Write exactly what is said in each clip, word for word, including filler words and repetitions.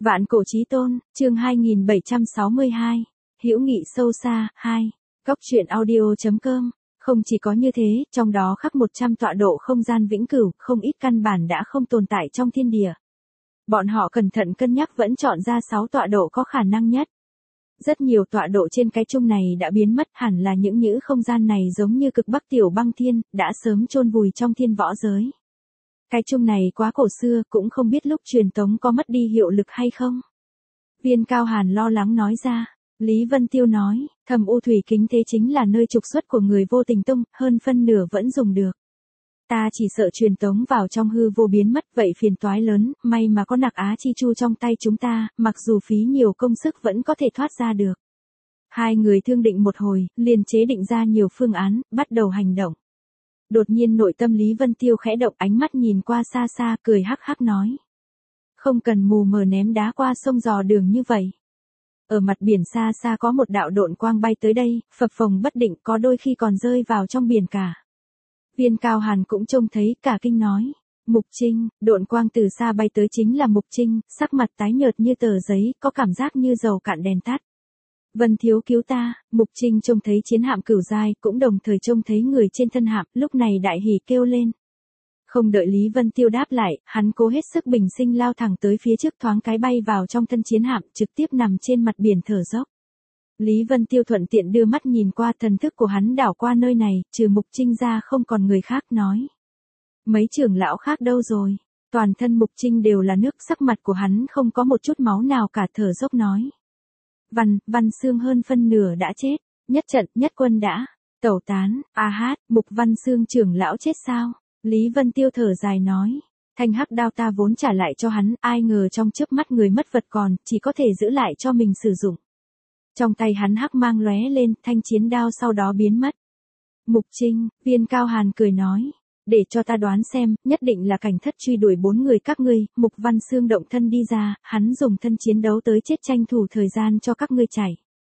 Vạn cổ chí tôn, chương hai nghìn bảy trăm sáu mươi hai, hữu nghị sâu xa, hai. Góc truyện audio chấm com. Không chỉ có như thế, trong đó khắc một trăm tọa độ không gian vĩnh cửu, không ít căn bản đã không tồn tại trong thiên địa. Bọn họ cẩn thận cân nhắc vẫn chọn ra sáu tọa độ có khả năng nhất. Rất nhiều tọa độ trên cái chung này đã biến mất, hẳn là những nhữ không gian này giống như cực bắc tiểu băng thiên, đã sớm chôn vùi trong thiên võ giới. Cái chung này quá cổ xưa, cũng không biết lúc truyền tống có mất đi hiệu lực hay không. Viên Cao Hàn lo lắng nói ra. Lý Vân Tiêu nói, Thầm U Thủy Kính thế chính là nơi trục xuất của người vô tình tông, hơn phân nửa vẫn dùng được. Ta chỉ sợ truyền tống vào trong hư vô biến mất, vậy phiền toái lớn, may mà có Nặc Á Chi Chu trong tay chúng ta, mặc dù phí nhiều công sức vẫn có thể thoát ra được. Hai người thương định một hồi, liền chế định ra nhiều phương án, bắt đầu hành động. Đột nhiên nội tâm Lý Vân Tiêu khẽ động, ánh mắt nhìn qua xa xa, cười hắc hắc nói. Không cần mù mờ ném đá qua sông dò đường như vậy. Ở mặt biển xa xa có một đạo độn quang bay tới đây, phập phồng bất định, có đôi khi còn rơi vào trong biển cả. Viên Cao Hàn cũng trông thấy, cả kinh nói. Mục Trinh, độn quang từ xa bay tới chính là Mục Trinh, sắc mặt tái nhợt như tờ giấy, có cảm giác như dầu cạn đèn tắt. Vân thiếu cứu ta. Mục Trinh trông thấy chiến hạm cửu giai, cũng đồng thời trông thấy người trên thân hạm, lúc này đại hỉ kêu lên. Không đợi Lý Vân Tiêu đáp lại, hắn cố hết sức bình sinh lao thẳng tới phía trước, thoáng cái bay vào trong thân chiến hạm, trực tiếp nằm trên mặt biển thở dốc. Lý Vân Tiêu thuận tiện đưa mắt nhìn qua, thần thức của hắn đảo qua nơi này, trừ Mục Trinh ra không còn người khác, nói. Mấy trưởng lão khác đâu rồi? Toàn thân Mục Trinh đều là nước, sắc mặt của hắn không có một chút máu nào cả, thở dốc nói. Văn, Văn Xương hơn phân nửa đã chết, nhất trận, nhất quân đã tẩu tán. A hát, Mục Văn Xương trưởng lão chết sao? Lý Vân Tiêu thở dài nói. Thanh hắc đao ta vốn trả lại cho hắn, ai ngờ trong chớp mắt người mất vật còn, chỉ có thể giữ lại cho mình sử dụng. Trong tay hắn hắc mang lóe lên, thanh chiến đao sau đó biến mất. Mục Trinh, Viên Cao Hàn cười nói. Để cho ta đoán xem, nhất định là cảnh thất truy đuổi bốn người các ngươi. Mục Văn Xương động thân đi ra, hắn dùng thân chiến đấu tới chết, tranh thủ thời gian cho các ngươi chạy.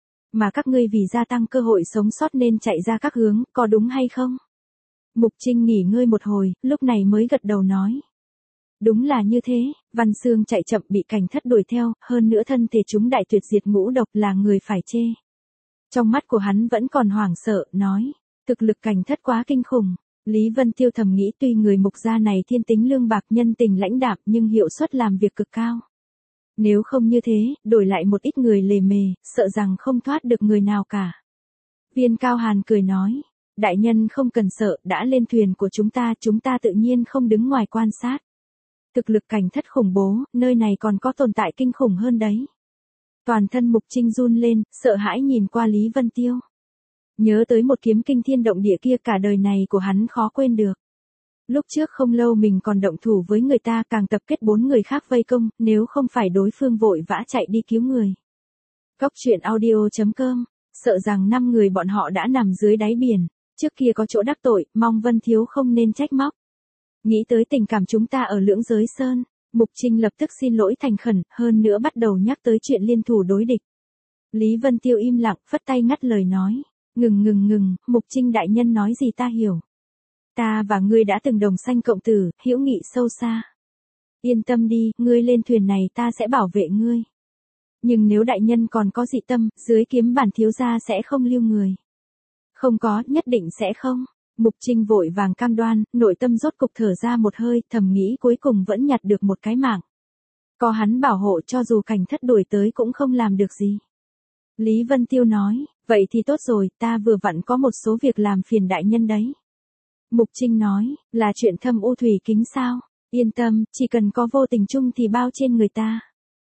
Mà các ngươi vì gia tăng cơ hội sống sót nên chạy ra các hướng, có đúng hay không? Mục Trinh nghỉ ngơi một hồi, lúc này mới gật đầu nói. Đúng là như thế, Văn Xương chạy chậm bị cảnh thất đuổi theo, hơn nữa thân thể chúng đại tuyệt diệt ngũ độc, là người phải chê. Trong mắt của hắn vẫn còn hoảng sợ, nói. Thực lực cảnh thất quá kinh khủng. Lý Vân Tiêu thầm nghĩ, tuy người Mục gia này thiên tính lương bạc, nhân tình lãnh đạm, nhưng hiệu suất làm việc cực cao. Nếu không như thế, đổi lại một ít người lề mề, sợ rằng không thoát được người nào cả. Viên Cao Hàn cười nói. Đại nhân không cần sợ, đã lên thuyền của chúng ta, chúng ta tự nhiên không đứng ngoài quan sát. Thực lực cảnh thất khủng bố, nơi này còn có tồn tại kinh khủng hơn đấy. Toàn thân Mục Trinh run lên, sợ hãi nhìn qua Lý Vân Tiêu. Nhớ tới một kiếm kinh thiên động địa kia, cả đời này của hắn khó quên được. Lúc trước không lâu mình còn động thủ với người ta, càng tập kết bốn người khác vây công, nếu không phải đối phương vội vã chạy đi cứu người. Góc truyện audio chấm com, sợ rằng năm người bọn họ đã nằm dưới đáy biển. Trước kia có chỗ đắc tội, mong Vân thiếu không nên trách móc. Nghĩ tới tình cảm chúng ta ở Lưỡng Giới Sơn, Mục Trinh lập tức xin lỗi thành khẩn, hơn nữa bắt đầu nhắc tới chuyện liên thủ đối địch. Lý Vân Tiêu im lặng, phất tay ngắt lời nói. Ngừng ngừng ngừng, Mục Trinh đại nhân nói gì ta hiểu. Ta và ngươi đã từng đồng sanh cộng tử, hữu nghị sâu xa. Yên tâm đi, ngươi lên thuyền này ta sẽ bảo vệ ngươi. Nhưng nếu đại nhân còn có dị tâm, dưới kiếm bản thiếu gia sẽ không lưu người. Không có, nhất định sẽ không. Mục Trinh vội vàng cam đoan, nội tâm rốt cục thở ra một hơi, thầm nghĩ cuối cùng vẫn nhặt được một cái mạng. Có hắn bảo hộ, cho dù cảnh thất đuổi tới cũng không làm được gì. Lý Vân Tiêu nói, vậy thì tốt rồi, ta vừa vặn có một số việc làm phiền đại nhân đấy. Mục Trinh nói, là chuyện Thâm U Thủy Kính sao? Yên tâm, chỉ cần có vô tình chung thì bao trên người ta.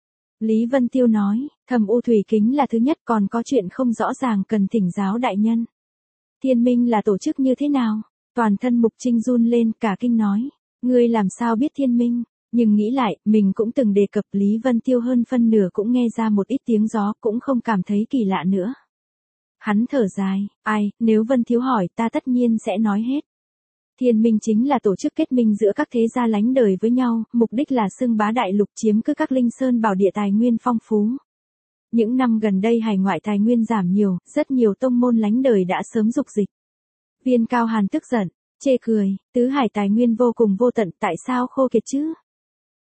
Lý Vân Tiêu nói, Thâm U Thủy Kính là thứ nhất, còn có chuyện không rõ ràng cần thỉnh giáo đại nhân. Thiên Minh là tổ chức như thế nào? Toàn thân Mục Trinh run lên, cả kinh nói. Ngươi làm sao biết Thiên Minh? Nhưng nghĩ lại, mình cũng từng đề cập, Lý Vân Tiêu hơn phân nửa cũng nghe ra một ít tiếng gió, cũng không cảm thấy kỳ lạ nữa. Hắn thở dài, ai, nếu Vân thiếu hỏi ta tất nhiên sẽ nói hết. Thiên Minh chính là tổ chức kết minh giữa các thế gia lánh đời với nhau, mục đích là xưng bá đại lục, chiếm cứ các linh sơn bảo địa tài nguyên phong phú. Những năm gần đây hải ngoại tài nguyên giảm nhiều, rất nhiều tông môn lánh đời đã sớm dục dịch. Viên Cao Hàn tức giận, chê cười, tứ hải tài nguyên vô cùng vô tận, tại sao khô kiệt chứ?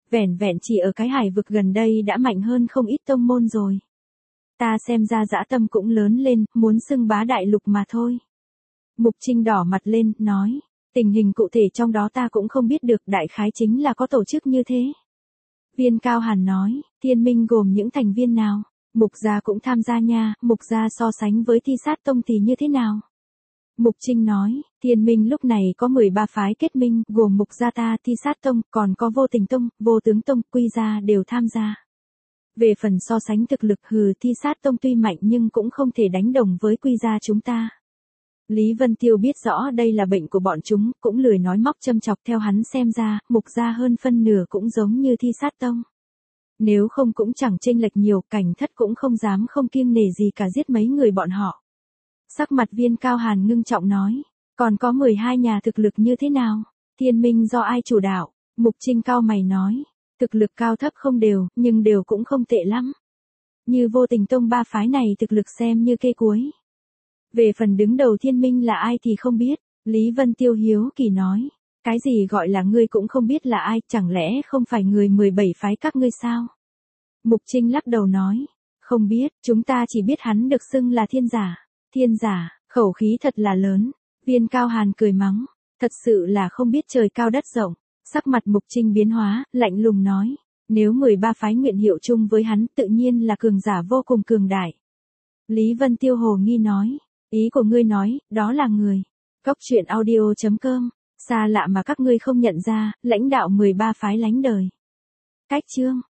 Vẻn vẹn chỉ ở cái hải vực gần đây đã mạnh hơn không ít tông môn rồi. Ta xem ra dã tâm cũng lớn lên, muốn xưng bá đại lục mà thôi. Mục Trinh đỏ mặt lên, nói, tình hình cụ thể trong đó ta cũng không biết được, đại khái chính là có tổ chức như thế. Viên Cao Hàn nói, Thiên Minh gồm những thành viên nào? Mục gia cũng tham gia nha, Mục gia so sánh với Thi Sát Tông thì như thế nào? Mục Trinh nói, Thiên Minh lúc này có mười ba phái kết minh, gồm Mục gia ta, Thi Sát Tông, còn có Vô Tình Tông, Vô Tướng Tông, Quy gia đều tham gia. Về phần so sánh thực lực, hừ, Thi Sát Tông tuy mạnh nhưng cũng không thể đánh đồng với Quy gia chúng ta. Lý Vân Tiêu biết rõ đây là bệnh của bọn chúng, cũng lười nói móc châm chọc. Theo hắn xem ra, Mục gia hơn phân nửa cũng giống như Thi Sát Tông. Nếu không cũng chẳng chênh lệch nhiều, Cảnh Thất cũng không dám không kiêng nể gì cả giết mấy người bọn họ. Sắc mặt Viên Cao Hàn ngưng trọng nói, còn có mười hai nhà thực lực như thế nào? Thiên Minh do ai chủ đạo? Mục Trinh cao mày nói, thực lực cao thấp không đều, nhưng đều cũng không tệ lắm. Như Vô Tình Tông ba phái này thực lực xem như kê cuối. Về phần đứng đầu Thiên Minh là ai thì không biết. Lý Vân Tiêu hiếu kỳ nói, cái gì gọi là ngươi cũng không biết là ai, chẳng lẽ không phải người mười bảy phái các ngươi sao? Mục Trinh lắc đầu nói, không biết, chúng ta chỉ biết hắn được xưng là thiên giả. Thiên giả, khẩu khí thật là lớn. Viên Cao Hàn cười mắng, thật sự là không biết trời cao đất rộng. Sắc mặt Mục Trinh biến hóa, lạnh lùng nói, nếu mười ba phái nguyện hiệu chung với hắn tự nhiên là cường giả vô cùng cường đại. Lý Vân Tiêu hồ nghi nói, ý của ngươi nói, đó là người. Cốc truyện audio chấm com, xa lạ mà các ngươi không nhận ra, lãnh đạo mười ba phái lánh đời. Cách chương